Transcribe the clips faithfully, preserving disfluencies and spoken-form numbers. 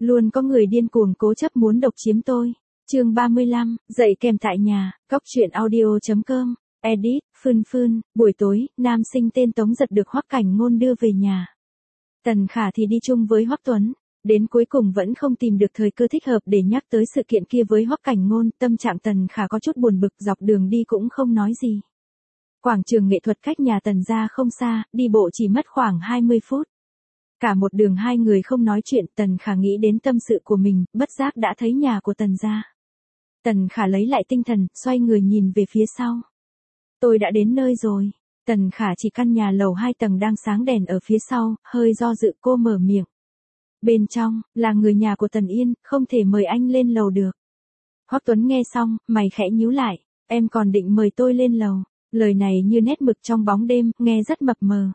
Luôn có người điên cuồng cố chấp muốn độc chiếm tôi. Chương ba mươi lăm, dạy kèm tại nhà, cóc truyện audio chấm com, edit, Phương Phương, buổi tối, nam sinh tên Tống Giật được Hoắc Cảnh Ngôn đưa về nhà. Tần Khả thì đi chung với Hoắc Tuấn, đến cuối cùng vẫn không tìm được thời cơ thích hợp để nhắc tới sự kiện kia với Hoắc Cảnh Ngôn, tâm trạng Tần Khả có chút buồn bực, dọc đường đi cũng không nói gì. Quảng trường nghệ thuật cách nhà Tần gia không xa, đi bộ chỉ mất khoảng hai mươi phút. Cả một đường hai người không nói chuyện, Tần Khả nghĩ đến tâm sự của mình, bất giác đã thấy nhà của Tần gia. Tần Khả lấy lại tinh thần, xoay người nhìn về phía sau. Tôi đã đến nơi rồi. Tần Khả chỉ căn nhà lầu hai tầng đang sáng đèn ở phía sau, hơi do dự cô mở miệng. Bên trong, là người nhà của Tần Yên, không thể mời anh lên lầu được. Hoắc Tuấn nghe xong, mày khẽ nhíu lại, em còn định mời tôi lên lầu. Lời này như nét mực trong bóng đêm, nghe rất mập mờ.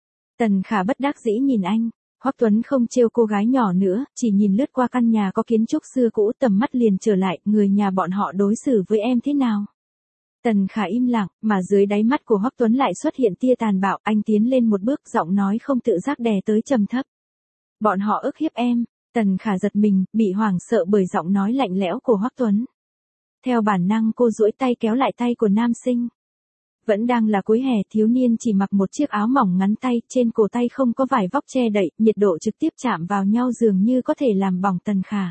Tần Khả bất đắc dĩ nhìn anh. Hoắc Tuấn không trêu cô gái nhỏ nữa, chỉ nhìn lướt qua căn nhà có kiến trúc xưa cũ, tầm mắt liền trở lại, người nhà bọn họ đối xử với em thế nào. Tần Khả im lặng, mà dưới đáy mắt của Hoắc Tuấn lại xuất hiện tia tàn bạo, anh tiến lên một bước, giọng nói không tự giác đè tới trầm thấp. Bọn họ ức hiếp em. Tần Khả giật mình, bị hoảng sợ bởi giọng nói lạnh lẽo của Hoắc Tuấn. Theo bản năng cô duỗi tay kéo lại tay của nam sinh. Vẫn đang là cuối hè, thiếu niên chỉ mặc một chiếc áo mỏng ngắn tay, trên cổ tay không có vải vóc che đậy, nhiệt độ trực tiếp chạm vào nhau dường như có thể làm bỏng Tần Khả.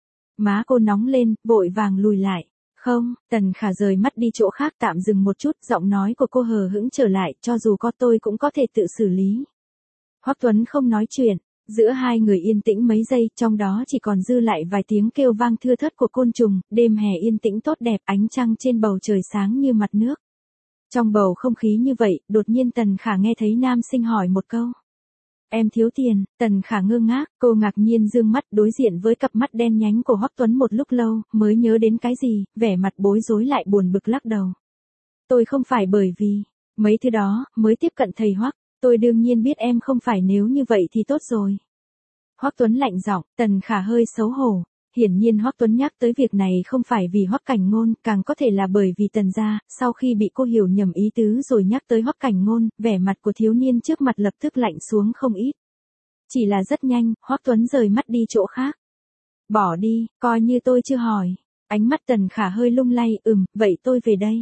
Má cô nóng lên, vội vàng lùi lại. Không, Tần Khả rời mắt đi chỗ khác, tạm dừng một chút, giọng nói của cô hờ hững trở lại, cho dù có tôi cũng có thể tự xử lý. Hoắc Tuấn không nói chuyện, giữa hai người yên tĩnh mấy giây, trong đó chỉ còn dư lại vài tiếng kêu vang thưa thớt của côn trùng, đêm hè yên tĩnh tốt đẹp, ánh trăng trên bầu trời sáng như mặt nước. Trong bầu không khí như vậy, đột nhiên Tần Khả nghe thấy nam sinh hỏi một câu. Em thiếu tiền. Tần Khả ngơ ngác, cô ngạc nhiên dương mắt đối diện với cặp mắt đen nhánh của Hoắc Tuấn một lúc lâu, mới nhớ đến cái gì, vẻ mặt bối rối lại buồn bực lắc đầu. Tôi không phải bởi vì mấy thứ đó, mới tiếp cận thầy Hoắc, tôi đương nhiên biết em không phải, nếu như vậy thì tốt rồi. Hoắc Tuấn lạnh giọng. Tần Khả hơi xấu hổ. Hiển nhiên Hoắc Tuấn nhắc tới việc này không phải vì Hoắc Cảnh Ngôn, càng có thể là bởi vì Tần gia, sau khi bị cô hiểu nhầm ý tứ rồi nhắc tới Hoắc Cảnh Ngôn, vẻ mặt của thiếu niên trước mặt lập tức lạnh xuống không ít. Chỉ là rất nhanh, Hoắc Tuấn rời mắt đi chỗ khác. Bỏ đi, coi như tôi chưa hỏi. Ánh mắt Tần Khả hơi lung lay, ừm, vậy tôi về đây.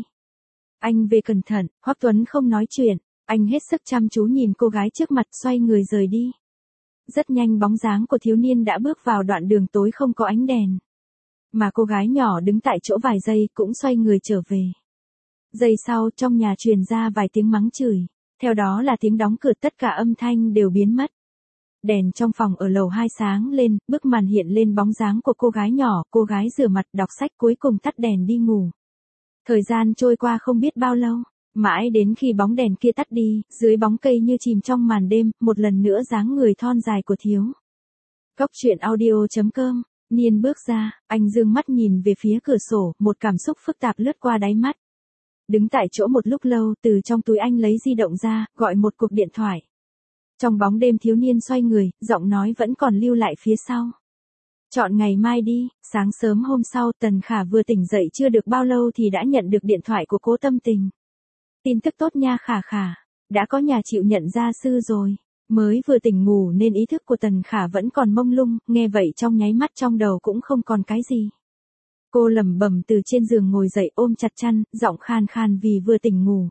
Anh về cẩn thận. Hoắc Tuấn không nói chuyện, anh hết sức chăm chú nhìn cô gái trước mặt, xoay người rời đi. Rất nhanh bóng dáng của thiếu niên đã bước vào đoạn đường tối không có ánh đèn. Mà cô gái nhỏ đứng tại chỗ vài giây cũng xoay người trở về. Giây sau trong nhà truyền ra vài tiếng mắng chửi. Theo đó là tiếng đóng cửa, tất cả âm thanh đều biến mất. Đèn trong phòng ở lầu hai sáng lên, bức màn hiện lên bóng dáng của cô gái nhỏ, cô gái rửa mặt đọc sách cuối cùng tắt đèn đi ngủ. Thời gian trôi qua không biết bao lâu. Mãi đến khi bóng đèn kia tắt đi, dưới bóng cây như chìm trong màn đêm, một lần nữa dáng người thon dài của thiếu. Cóc truyện audio chấm com, Niên bước ra, anh dương mắt nhìn về phía cửa sổ, một cảm xúc phức tạp lướt qua đáy mắt. Đứng tại chỗ một lúc lâu, từ trong túi anh lấy di động ra, gọi một cuộc điện thoại. Trong bóng đêm thiếu niên xoay người, giọng nói vẫn còn lưu lại phía sau. Chọn ngày mai đi. Sáng sớm hôm sau, Tần Khả vừa tỉnh dậy chưa được bao lâu thì đã nhận được điện thoại của Cố Tâm Tình. Tin tức tốt nha Khả Khả, đã có nhà chịu nhận gia sư rồi. Mới vừa tỉnh ngủ nên ý thức của Tần Khả vẫn còn mông lung, nghe vậy trong nháy mắt trong đầu cũng không còn cái gì. Cô lẩm bẩm từ trên giường ngồi dậy, ôm chặt chăn, giọng khan khan vì vừa tỉnh ngủ.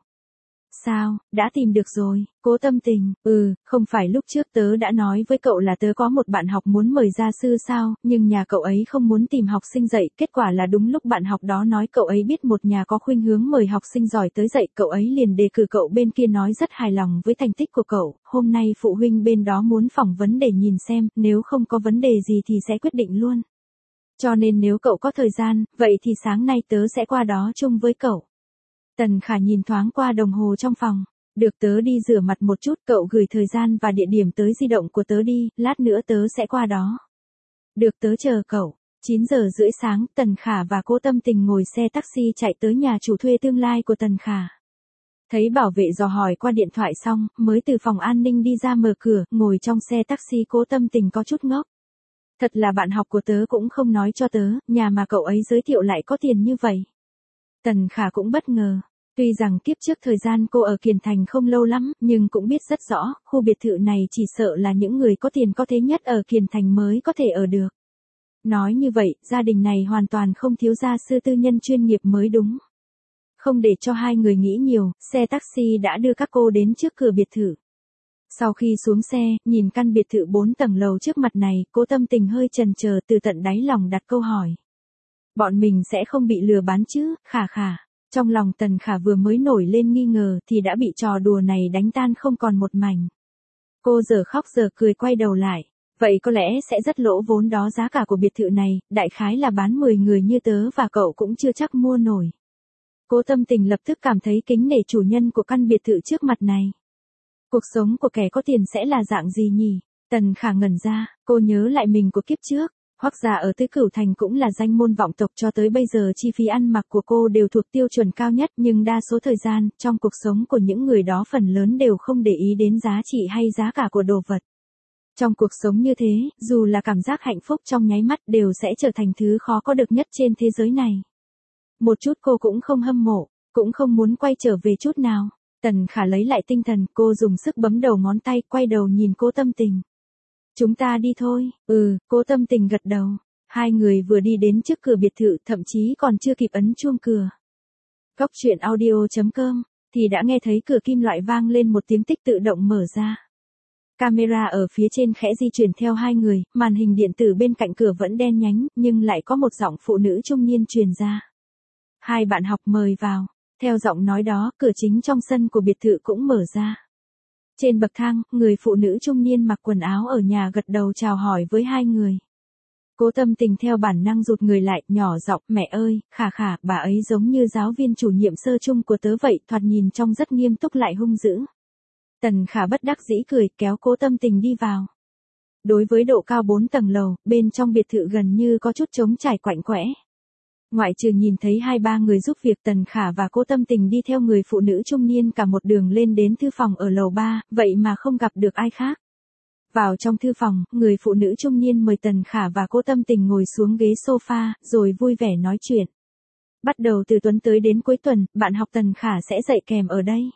Sao, đã tìm được rồi. Cố Tâm Tình, ừ, không phải lúc trước tớ đã nói với cậu là tớ có một bạn học muốn mời gia sư sao, nhưng nhà cậu ấy không muốn tìm học sinh dạy, kết quả là đúng lúc bạn học đó nói cậu ấy biết một nhà có khuynh hướng mời học sinh giỏi tới dạy, cậu ấy liền đề cử cậu, bên kia nói rất hài lòng với thành tích của cậu, hôm nay phụ huynh bên đó muốn phỏng vấn để nhìn xem, nếu không có vấn đề gì thì sẽ quyết định luôn. Cho nên nếu cậu có thời gian, vậy thì sáng nay tớ sẽ qua đó chung với cậu. Tần Khả nhìn thoáng qua đồng hồ trong phòng. Được, tớ đi rửa mặt một chút, cậu gửi thời gian và địa điểm tới di động của tớ đi, lát nữa tớ sẽ qua đó. Được, tớ chờ cậu. chín giờ rưỡi sáng, Tần Khả và Cố Tâm Tình ngồi xe taxi chạy tới nhà chủ thuê tương lai của Tần Khả. Thấy bảo vệ dò hỏi qua điện thoại xong, mới từ phòng an ninh đi ra mở cửa, ngồi trong xe taxi. Cố Tâm Tình có chút ngốc. Thật là bạn học của tớ cũng không nói cho tớ, nhà mà cậu ấy giới thiệu lại có tiền như vậy. Tần Khả cũng bất ngờ. Tuy rằng kiếp trước thời gian cô ở Kiền Thành không lâu lắm, nhưng cũng biết rất rõ, khu biệt thự này chỉ sợ là những người có tiền có thế nhất ở Kiền Thành mới có thể ở được. Nói như vậy, gia đình này hoàn toàn không thiếu gia sư tư nhân chuyên nghiệp mới đúng. Không để cho hai người nghĩ nhiều, xe taxi đã đưa các cô đến trước cửa biệt thự. Sau khi xuống xe, nhìn căn biệt thự bốn tầng lầu trước mặt này, Cố Tâm Tình hơi chần chờ, từ tận đáy lòng đặt câu hỏi. Bọn mình sẽ không bị lừa bán chứ, khả khả. Trong lòng Tần Khả vừa mới nổi lên nghi ngờ thì đã bị trò đùa này đánh tan không còn một mảnh. Cô giờ khóc giờ cười quay đầu lại. Vậy có lẽ sẽ rất lỗ vốn đó, giá cả của biệt thự này, đại khái là bán mười người như tớ và cậu cũng chưa chắc mua nổi. Cố Tâm Tình lập tức cảm thấy kính nể chủ nhân của căn biệt thự trước mặt này. Cuộc sống của kẻ có tiền sẽ là dạng gì nhỉ? Tần Khả ngẩn ra, cô nhớ lại mình của kiếp trước. Hoắc gia ở Tứ Cửu Thành cũng là danh môn vọng tộc, cho tới bây giờ chi phí ăn mặc của cô đều thuộc tiêu chuẩn cao nhất, nhưng đa số thời gian, trong cuộc sống của những người đó phần lớn đều không để ý đến giá trị hay giá cả của đồ vật. Trong cuộc sống như thế, dù là cảm giác hạnh phúc trong nháy mắt đều sẽ trở thành thứ khó có được nhất trên thế giới này. Một chút cô cũng không hâm mộ, cũng không muốn quay trở về chút nào. Tần Khả lấy lại tinh thần, cô dùng sức bấm đầu ngón tay, quay đầu nhìn Cố Tâm Tình. Chúng ta đi thôi. Ừ, Cố Tâm Tình gật đầu. Hai người vừa đi đến trước cửa biệt thự, thậm chí còn chưa kịp ấn chuông cửa. Góc truyện audio chấm com thì đã nghe thấy cửa kim loại vang lên một tiếng tích tự động mở ra. Camera ở phía trên khẽ di chuyển theo hai người, màn hình điện tử bên cạnh cửa vẫn đen nhánh, nhưng lại có một giọng phụ nữ trung niên truyền ra. Hai bạn học mời vào. Theo giọng nói đó, cửa chính trong sân của biệt thự cũng mở ra. Trên bậc thang, người phụ nữ trung niên mặc quần áo ở nhà gật đầu chào hỏi với hai người. Cố Tâm Tình theo bản năng rụt người lại, nhỏ giọng, mẹ ơi, Khả Khả, bà ấy giống như giáo viên chủ nhiệm sơ chung của tớ vậy, thoạt nhìn trông rất nghiêm túc lại hung dữ. Tần Khả bất đắc dĩ cười, kéo Cố Tâm Tình đi vào. Đối với độ cao bốn tầng lầu, bên trong biệt thự gần như có chút trống trải quạnh quẽ. Ngoại trừ nhìn thấy hai ba người giúp việc, Tần Khả và Cố Tâm Tình đi theo người phụ nữ trung niên cả một đường lên đến thư phòng ở lầu ba, vậy mà không gặp được ai khác. Vào trong thư phòng, người phụ nữ trung niên mời Tần Khả và Cố Tâm Tình ngồi xuống ghế sofa, rồi vui vẻ nói chuyện. Bắt đầu từ tuần tới đến cuối tuần, bạn học Tần Khả sẽ dạy kèm ở đây.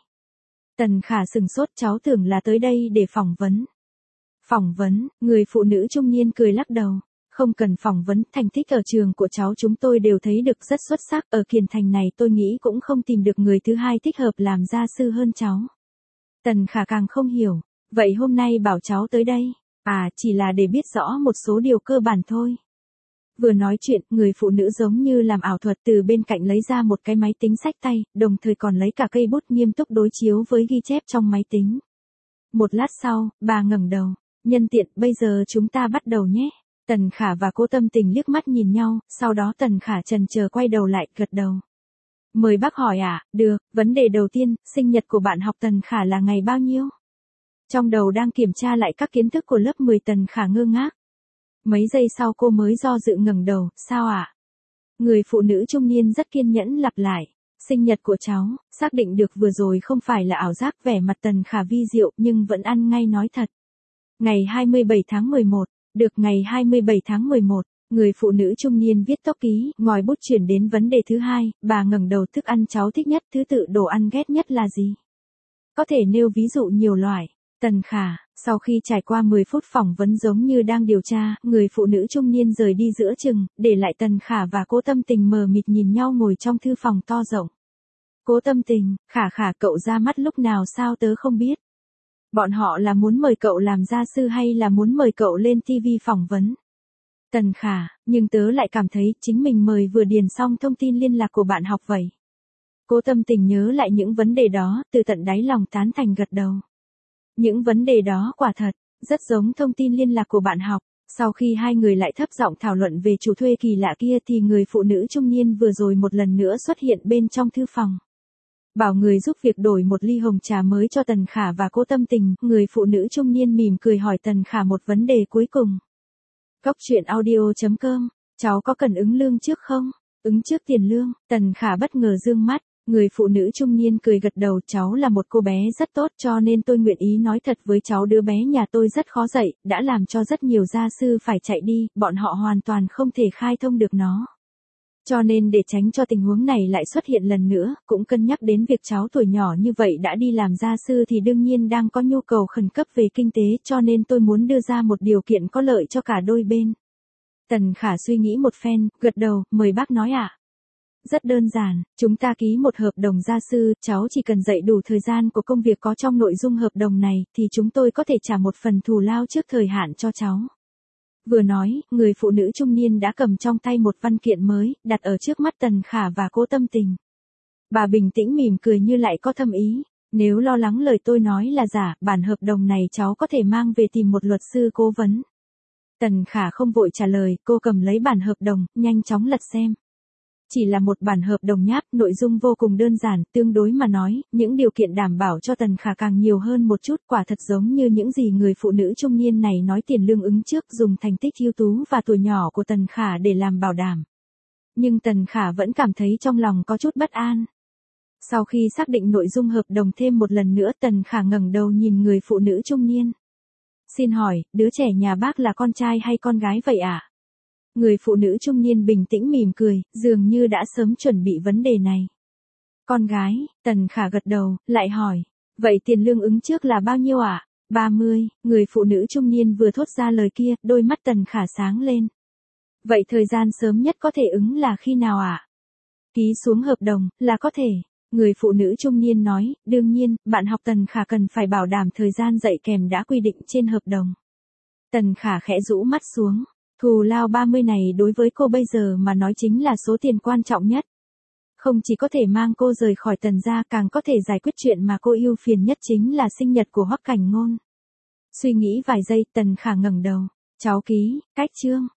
Tần Khả sừng sốt, cháu tưởng là tới đây để phỏng vấn. Phỏng vấn, người phụ nữ trung niên cười lắc đầu. Không cần phỏng vấn, thành tích ở trường của cháu chúng tôi đều thấy được rất xuất sắc, ở Kiền Thành này tôi nghĩ cũng không tìm được người thứ hai thích hợp làm gia sư hơn cháu. Tần Khả càng không hiểu, vậy hôm nay bảo cháu tới đây, à chỉ là để biết rõ một số điều cơ bản thôi. Vừa nói chuyện, người phụ nữ giống như làm ảo thuật từ bên cạnh lấy ra một cái máy tính xách tay, đồng thời còn lấy cả cây bút nghiêm túc đối chiếu với ghi chép trong máy tính. Một lát sau, bà ngẩng đầu, nhân tiện, bây giờ chúng ta bắt đầu nhé. Tần Khả và Cố Tâm Tình liếc mắt nhìn nhau, sau đó Tần Khả chần chờ quay đầu lại, gật đầu. Mời bác hỏi ạ, à? Được, vấn đề đầu tiên, sinh nhật của bạn học Tần Khả là ngày bao nhiêu? Trong đầu đang kiểm tra lại các kiến thức của lớp mười, Tần Khả ngơ ngác. Mấy giây sau cô mới do dự ngẩng đầu, sao ạ? À? Người phụ nữ trung niên rất kiên nhẫn lặp lại. Sinh nhật của cháu, xác định được vừa rồi không phải là ảo giác, vẻ mặt Tần Khả vi diệu nhưng vẫn ăn ngay nói thật. Ngày hai mươi bảy tháng mười một. Được, ngày hai mươi bảy tháng mười một, người phụ nữ trung niên viết tốc ký, ngòi bút chuyển đến vấn đề thứ hai, bà ngẩng đầu, thức ăn cháu thích nhất, thứ tự đồ ăn ghét nhất là gì? Có thể nêu ví dụ nhiều loại. Tần Khả, sau khi trải qua mười phút phỏng vấn giống như đang điều tra, người phụ nữ trung niên rời đi giữa chừng, để lại Tần Khả và Cố Tâm Tình mờ mịt nhìn nhau ngồi trong thư phòng to rộng. Cố Tâm Tình, Khả Khả, cậu ra mắt lúc nào sao tớ không biết. Bọn họ là muốn mời cậu làm gia sư hay là muốn mời cậu lên ti vi phỏng vấn? Tần Khả, nhưng tớ lại cảm thấy chính mình mời vừa điền xong thông tin liên lạc của bạn học vậy. Cố Tâm Tình nhớ lại những vấn đề đó, từ tận đáy lòng tán thành gật đầu. Những vấn đề đó quả thật, rất giống thông tin liên lạc của bạn học. Sau khi hai người lại thấp giọng thảo luận về chủ thuê kỳ lạ kia thì người phụ nữ trung niên vừa rồi một lần nữa xuất hiện bên trong thư phòng. Bảo người giúp việc đổi một ly hồng trà mới cho Tần Khả và Cố Tâm Tình, người phụ nữ trung niên mỉm cười hỏi Tần Khả một vấn đề cuối cùng. Góc truyện audio chấm com, cháu có cần ứng lương trước không? Ứng trước tiền lương, Tần Khả bất ngờ dương mắt, người phụ nữ trung niên cười gật đầu, cháu là một cô bé rất tốt cho nên tôi nguyện ý nói thật với cháu, đứa bé nhà tôi rất khó dạy, đã làm cho rất nhiều gia sư phải chạy đi, bọn họ hoàn toàn không thể khai thông được nó. Cho nên để tránh cho tình huống này lại xuất hiện lần nữa, cũng cân nhắc đến việc cháu tuổi nhỏ như vậy đã đi làm gia sư thì đương nhiên đang có nhu cầu khẩn cấp về kinh tế, cho nên tôi muốn đưa ra một điều kiện có lợi cho cả đôi bên. Tần Khả suy nghĩ một phen, gật đầu, mời bác nói ạ. Rất đơn giản, chúng ta ký một hợp đồng gia sư, cháu chỉ cần dạy đủ thời gian của công việc có trong nội dung hợp đồng này, thì chúng tôi có thể trả một phần thù lao trước thời hạn cho cháu. Vừa nói, người phụ nữ trung niên đã cầm trong tay một văn kiện mới, đặt ở trước mắt Tần Khả và Cố Tâm Tình. Bà bình tĩnh mỉm cười như lại có thâm ý. Nếu lo lắng lời tôi nói là giả, bản hợp đồng này cháu có thể mang về tìm một luật sư cố vấn. Tần Khả không vội trả lời, cô cầm lấy bản hợp đồng, nhanh chóng lật xem. Chỉ là một bản hợp đồng nháp, nội dung vô cùng đơn giản, tương đối mà nói, những điều kiện đảm bảo cho Tần Khả càng nhiều hơn một chút, quả thật giống như những gì người phụ nữ trung niên này nói, tiền lương ứng trước, dùng thành tích ưu tú và tuổi nhỏ của Tần Khả để làm bảo đảm. Nhưng Tần Khả vẫn cảm thấy trong lòng có chút bất an. Sau khi xác định nội dung hợp đồng thêm một lần nữa, Tần Khả ngẩng đầu nhìn người phụ nữ trung niên. Xin hỏi, đứa trẻ nhà bác là con trai hay con gái vậy ạ? À? Người phụ nữ trung niên bình tĩnh mỉm cười, dường như đã sớm chuẩn bị vấn đề này. Con gái, Tần Khả gật đầu, lại hỏi. Vậy tiền lương ứng trước là bao nhiêu ạ? À? ba mươi, người phụ nữ trung niên vừa thốt ra lời kia, đôi mắt Tần Khả sáng lên. Vậy thời gian sớm nhất có thể ứng là khi nào ạ? À? Ký xuống hợp đồng, là có thể. Người phụ nữ trung niên nói, đương nhiên, bạn học Tần Khả cần phải bảo đảm thời gian dạy kèm đã quy định trên hợp đồng. Tần Khả khẽ rũ mắt xuống, thù lao ba mươi này đối với cô bây giờ mà nói chính là số tiền quan trọng nhất. Không chỉ có thể mang cô rời khỏi Tần gia, càng có thể giải quyết chuyện mà cô ưu phiền nhất, chính là sinh nhật của Hoắc Cảnh Ngôn. Suy nghĩ vài giây, Tần Khả ngẩng đầu, cháu ký, cách chương.